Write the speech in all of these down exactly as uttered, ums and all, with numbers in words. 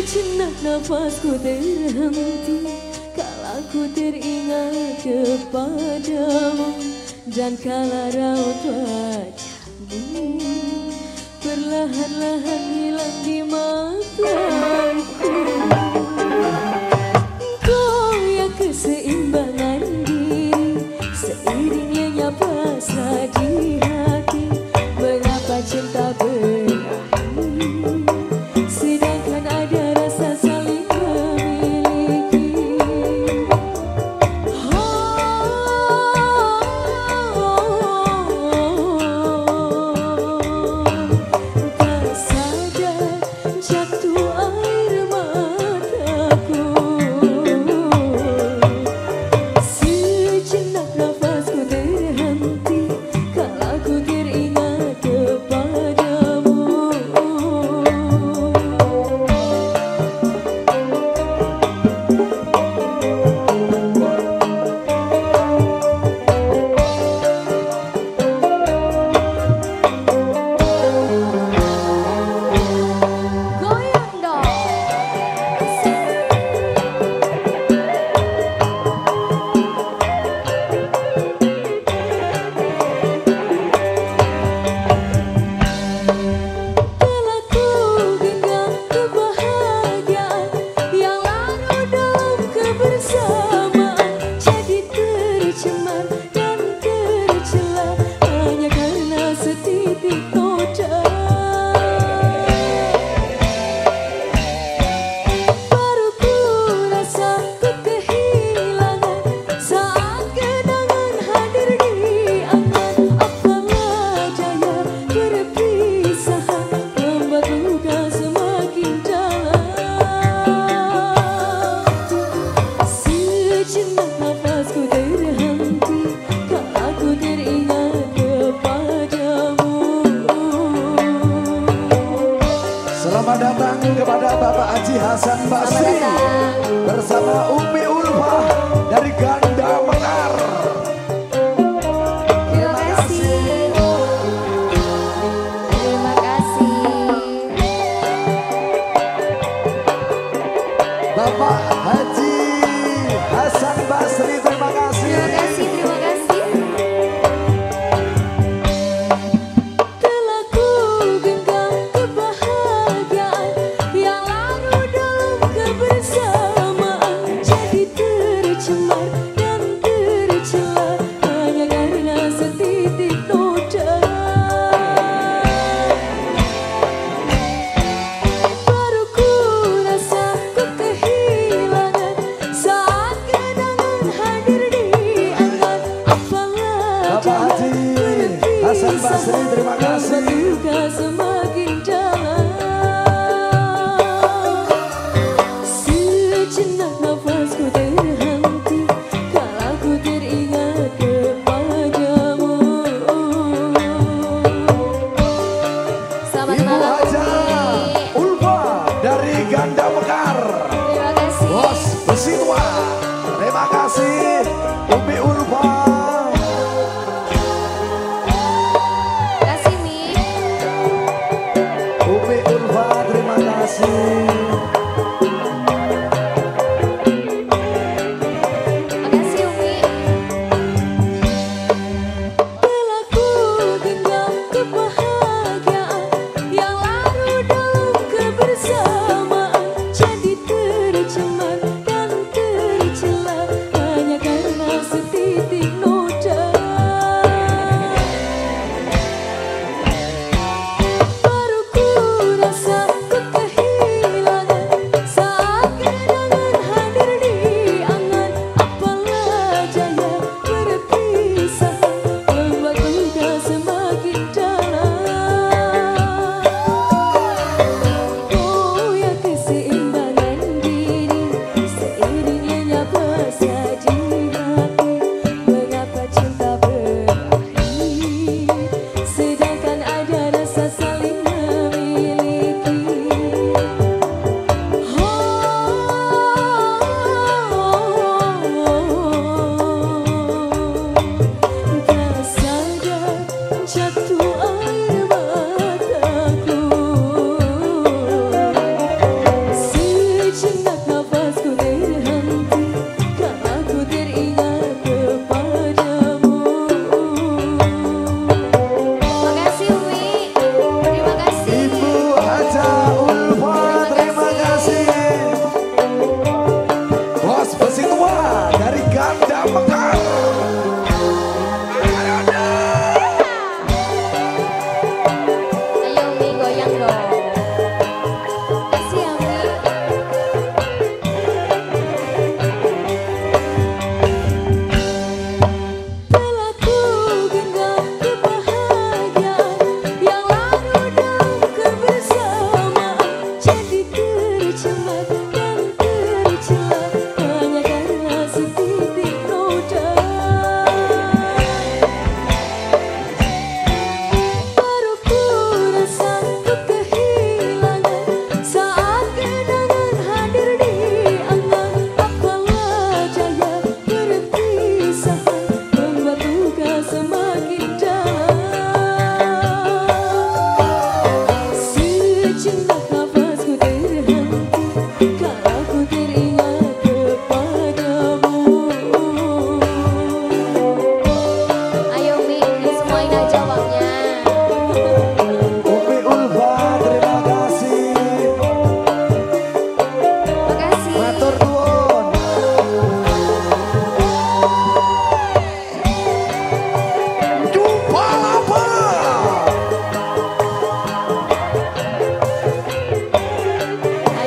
Sejenak nafasku terhenti kala ku teringat kepadamu, dan kala raut wajahmu perlahan-lahan hilang di mataku. Goyah keseimbangan diri seiring lenyap rasa di hati. Mengapa cinta berakhir sedangkan ada rasa saling memiliki? Tak sadar jatuh air mataku. Sejenak nafasku terhenti kala ku teringat kepadamu. Goyang dong. Telah ku genggam kebahagiaan yang larut dalam kebersamaan, jadi tercemar dan tercela hanya karena setitik noda. Baru ku rasa ku kehilangan saat kenangan hadir di angan. Apalah daya perpisahan membuat luka semakin dalam. Sejenak nafasku terhenti kala ku teringat kepadamu. Selamat datang kepada Bapak Haji Hasan Basri bersama Umi Ulfa dari Ganda Mekar. Terima kasih. Terima kasih. Bapak Haji Hasan Basri, terima kasih. Terima kasih, terima kasih. Telah ku genggam kebahagiaan yang larut dalam kebersamaan, jadi tercemar dan tercela hanya karena setitik noda. Baru ku rasa ku kehilangan saat kenangan hadir di angan. Apalah Bapak Haji Hasan Basri, terima kasih. luka semakin dalam. Sejenak nafasku terhenti kala ku teringat kepadamu. Selamat Ibu malam, Haja Umi. Ulfa dari Ganda Mekar. Terima kasih. Bos Besi Tua, terima kasih Umi Ulfa. Kasih, Mi. Umi Ulfa, terima kasih. Makasih, Umi. Telah ku genggam kebahagiaan yang larut dalam kebersamaan, jadi tercemar dan tercela hanya karena setitik noda. Baru ku rasa ku kehilangan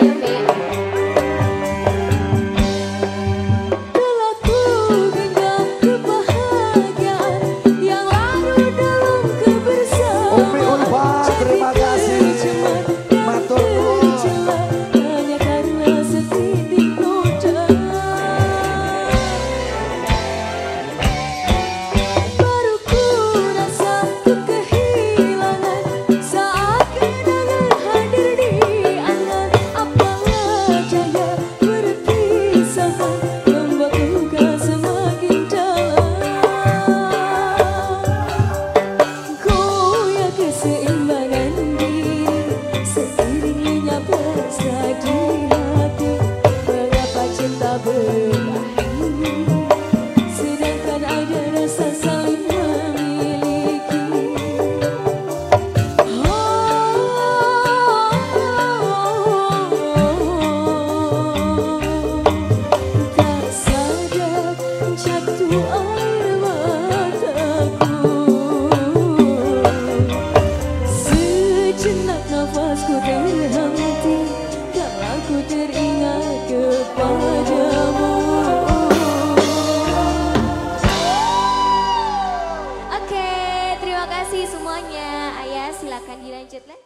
Oke, terima kasih semuanya. Ayah silakan dilanjut lagi.